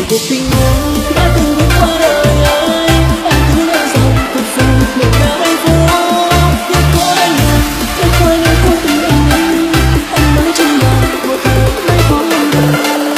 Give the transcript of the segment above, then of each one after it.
cuộc tình yêu đã từng bước qua đời anh cứ ngỡ rằng cuộc sống mình đã hạnh phúc. Nhưng có anh là đã qua những cuộc tình anh mới chỉ là một ngườiไม่có lòng đời.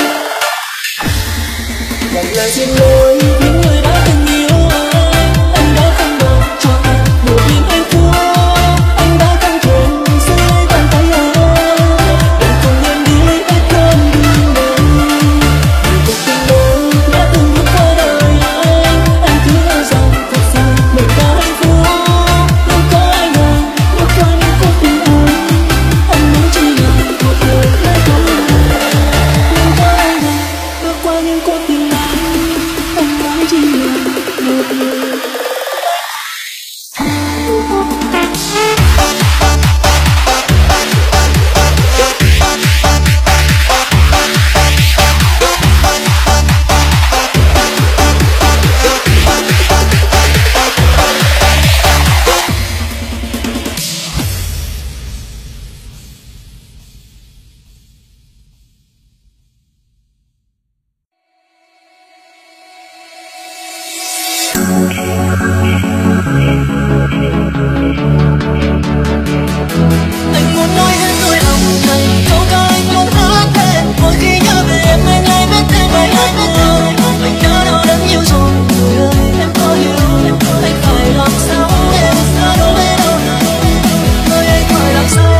Dành lời xin lỗi những người đã từng yêu anh đã không được cho em một niềm hạnh phúc. Anh đã căng thẳng dưới bàn tay em để không em đi hết con đường này. Vì cuộc tình yêu đã từng bước qua đời anh cứ ngỡ rằng cuộc sống mình đã hạnh phúc. Nhưng có ai ngờ bước qua những cuộc tình anh mới chỉ là một ngườiไม่có lòng đời. Nhưng có ai ngờ bước qua những cuộc tình anh mới chỉ là một người. Anh muốn nói hết nỗi lòng này, câu ca anh muốn hát lên. Mỗi khi nhớ về em anh lại biết thêm bài hát buồn. Anh đã đau đớn nhiều rồi người ơi, em có hiểu anh phải làm sao em xa đâu biết đâu này, ơi anh phải làm sao.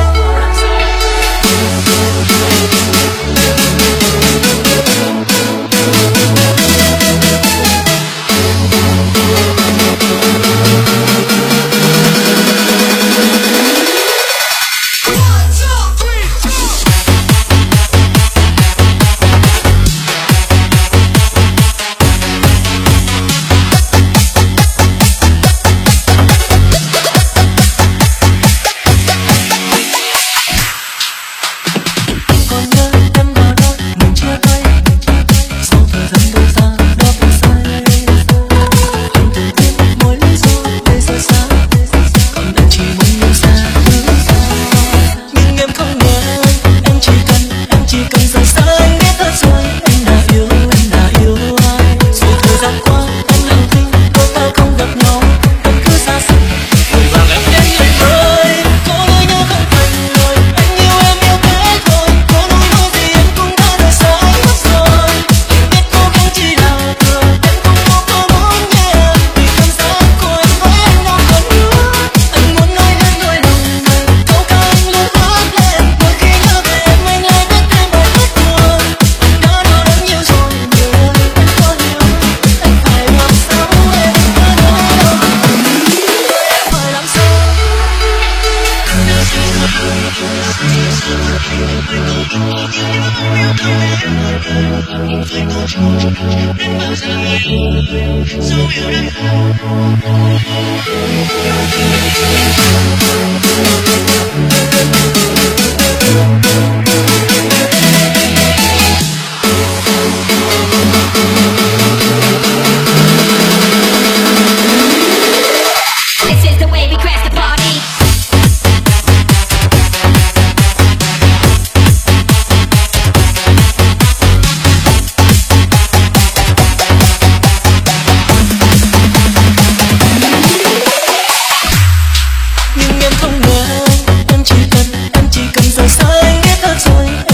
Em chỉ cần rời xa anh biết thật rồi.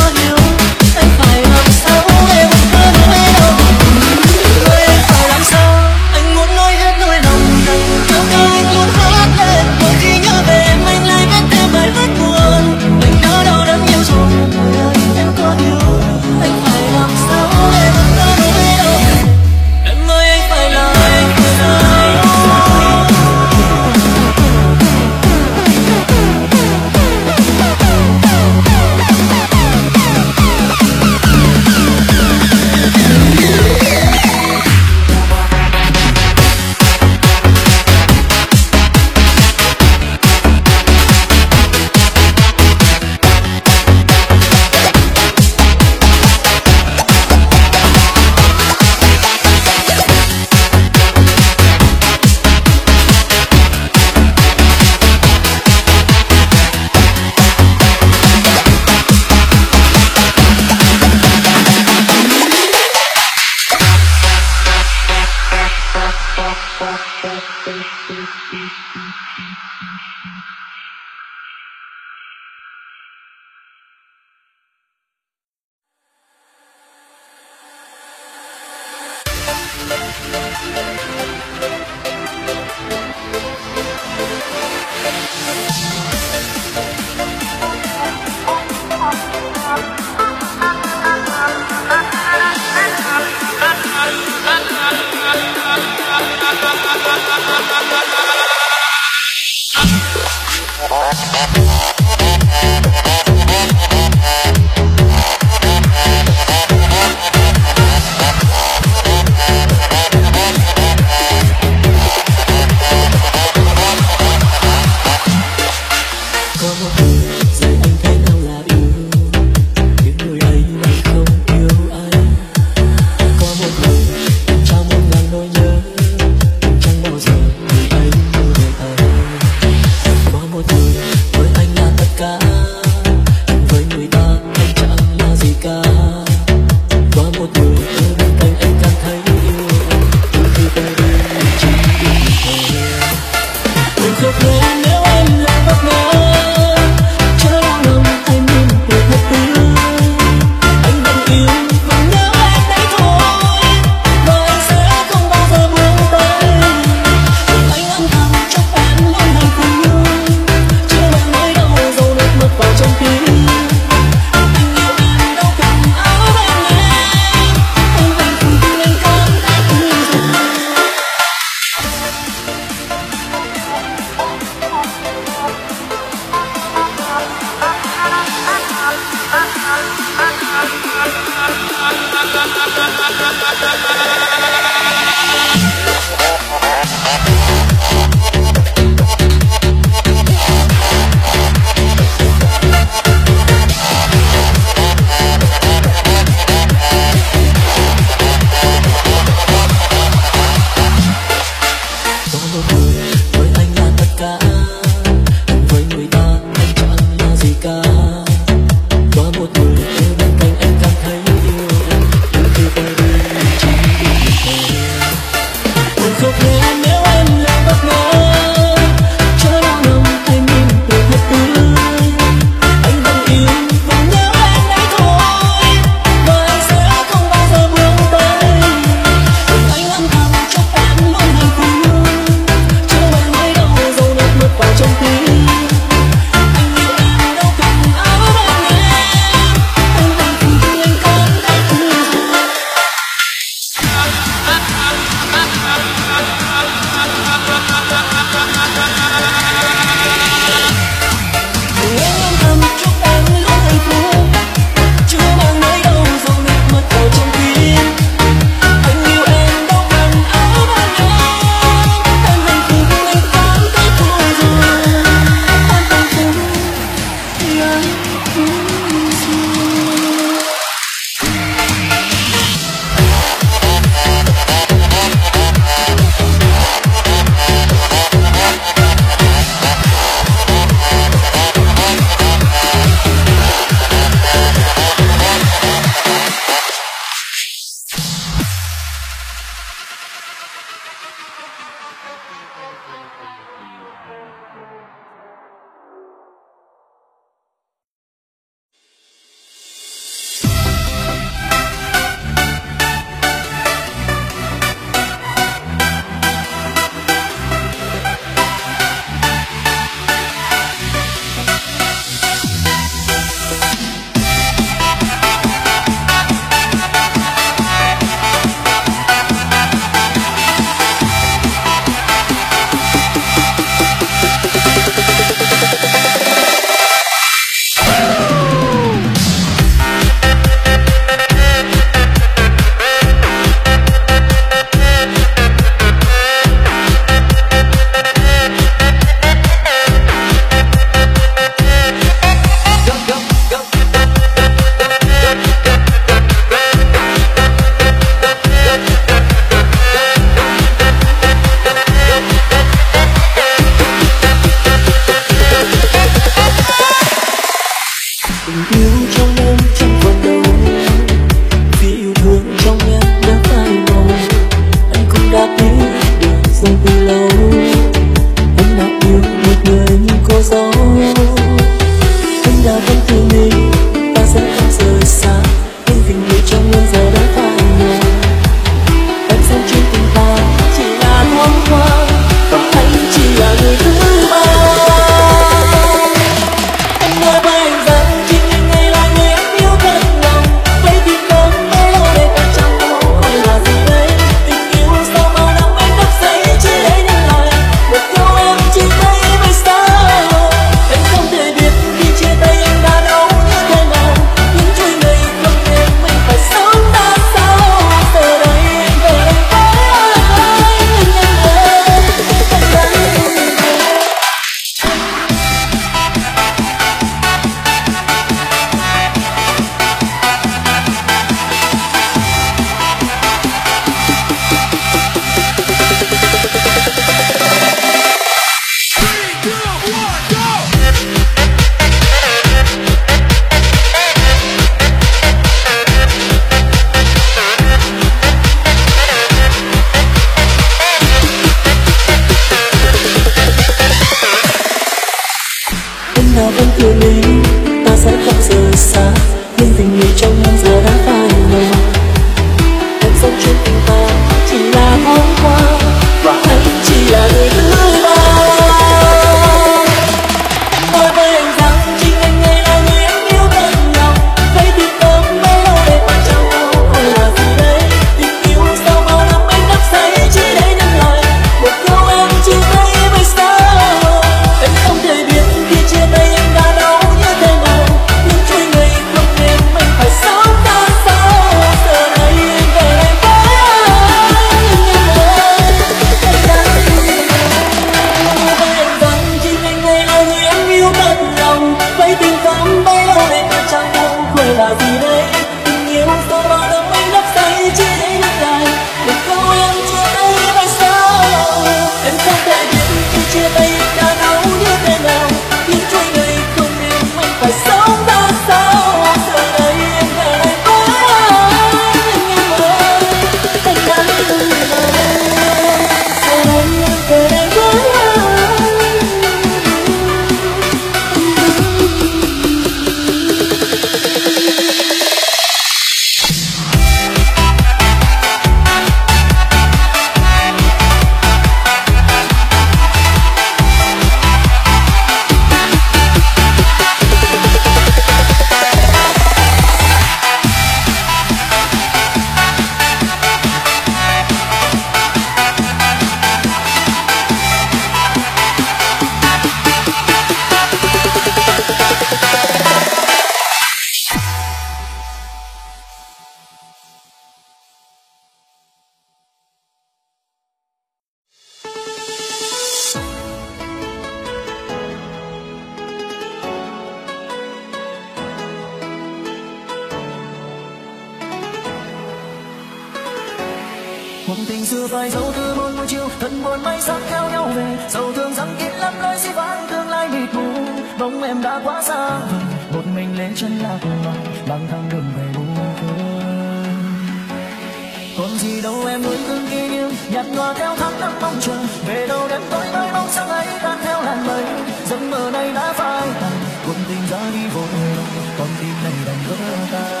Cuộc tình xưa phai dấu từ một buổi chiều, thân buồn mây sắc theo nhau về, sầu thương rằng kín lắm lối dĩ vãng tương lai mịt mù, bóng em đã quá xa vời, một mình lên chân lạc loài lang thang đường về buồn khơi. Còn gì đâu em nuôi từng kỷ niệm nhạt nhòa theo tháng năm mong chờ, về đâu đêm tối mới bóng sáng ấy tan theo làn mây, giấc mơ này đã phai tàn, cuộc tình ra đi vội vàng, con tim này đành vỡ tan.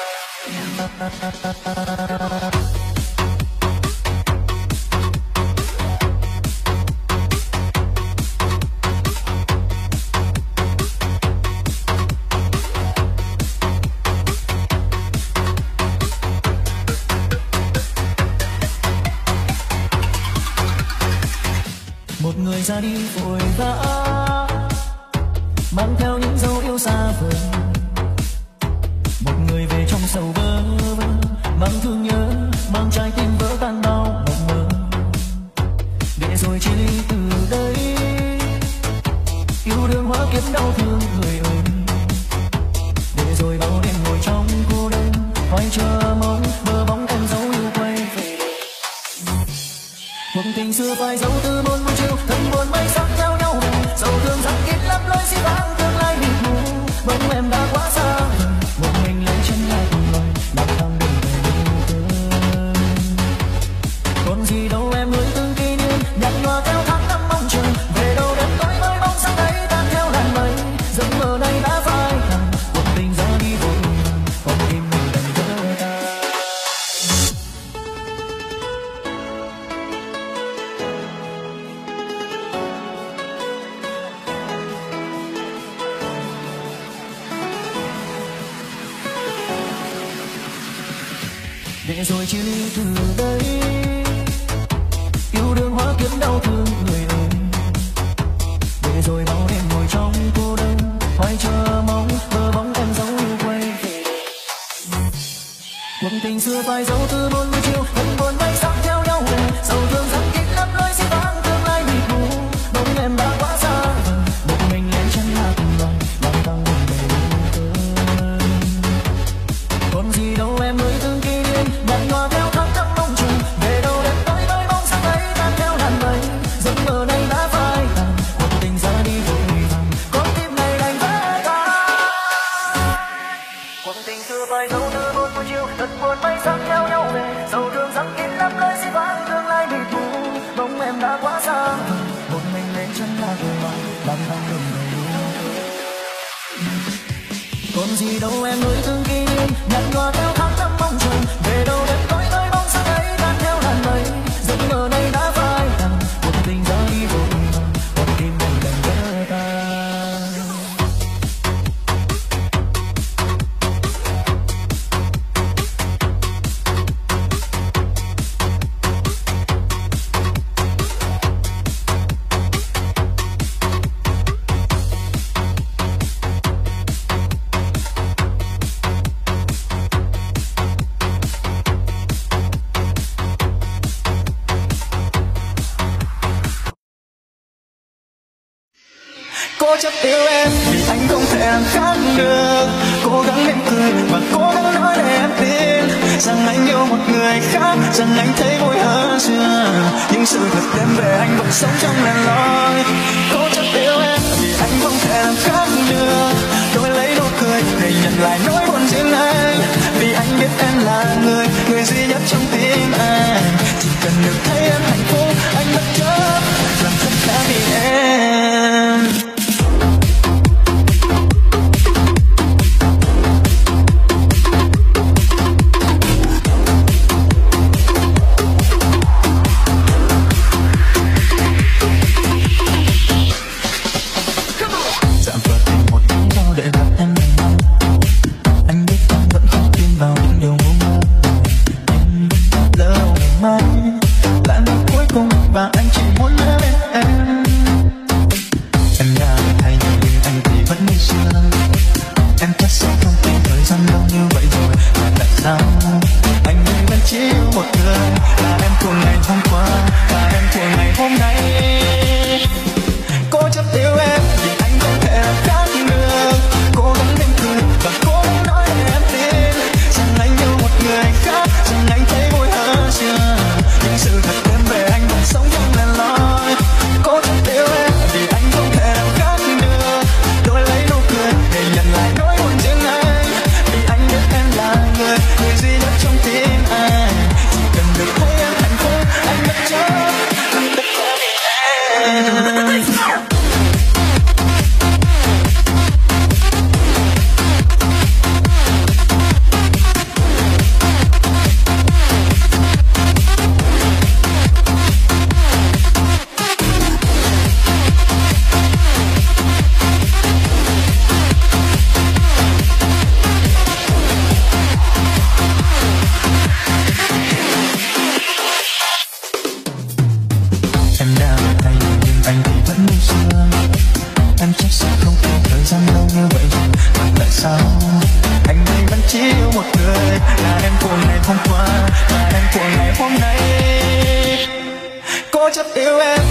Một người ra đi vội vã, mang theo những dấu yêu xa vời. Một người về trong sầu vơ vơ, mang thương nhớ, mang trái tim vỡ tan bao mộng mơ. Để rồi chia ly từ đây, yêu đương hóa kiếp đau thương người ơi. Để rồi bao đêm ngồi trong cô đơn, hoài chờ mong bờ bóng em dấu yêu quay về. Cuộc tình xưa phai dấu từ một buổi chiều, thân buồn mây sắc theo nhau về, sầu thương rằng kín lắm lối dĩ vãng tương lai mịt mù, bóng em đã quá xa vời, một mình lên chân lại cùng loài lang thang đường về buồn khơi. Còn gì đâu em nuôi từng kỷ niệm nhạt nhòa theo tháng năm mong chờ, về đâu đêm tối mới bóng sáng ấy tan theo làn mây, giấc mơ này đã phai tàn, cuộc tình ra đi vội vàng, con tim mình đành vỡ tan. Để rồi chia ly từ đây, yêu đương hóa kiếp đau thương người ơi. Để rồi bao đêm ngồi trong cô đơn, hoài chờ mong bờ bóng em dấu yêu quay về. Cuộc tình xưa phai dấu từ một buổi chiều, thân buồn mây sắc theo nhau về, sầu thương rằng kín lắm lối dĩ vãng tương lai mịt mù, bóng em đã quá xa vời, một mình lên chân lạc loài lang thang đường về buồn khơi. Còn gì đâu em nuôi từng kỷ niệm nhạt nhòa theo tháng năm mong chờ, về đâu đêm tối mới bóng sáng ấy tan theo làn mây, giấc mơ này đã phai tàn, cuộc tình ra đi vội vàng, con tim này đành vỡ tan. Cuộc tình xưa phai dấu từ một buổi chiều, thật buồn mây sắc theo nhau về, sầu thương rằng kín lắm lối dĩ vãng tương lai mịt mù, bóng em đã quá xa vời, một mình lên chân lạc loài lang thang đường về buồn khơi. Còn gì đâu em nuôi từng kỷ niệm nhạt nhòa theo tháng năm mong chờ, về đâu đêm tối mới bóng sáng ấy tan theo làn mây, giấc mơ này đã phai tàn, cuộc tình ra đi vội vàng, con tim mình đành vỡ tan. Cố chấp yêu em vì anh không thể làm khác được, cố gắng mỉm cười và cố gắng nói để em tin rằng anh yêu một người khác, rằng anh thấy vui hơn xưa, nhưng sự thật đem về anh vẫn sống trong lẻ loi. Cố chấp yêu em vì anh không thể làm khác được, tôi lấy nụ cười để nhận lại nỗi buồn riêng anh, vì anh biết em là người duy nhất trong tim anh, chỉ cần được thấy em hạnh phúc anh bất chấp làm tất cả vì em. Lại chấp yêu em.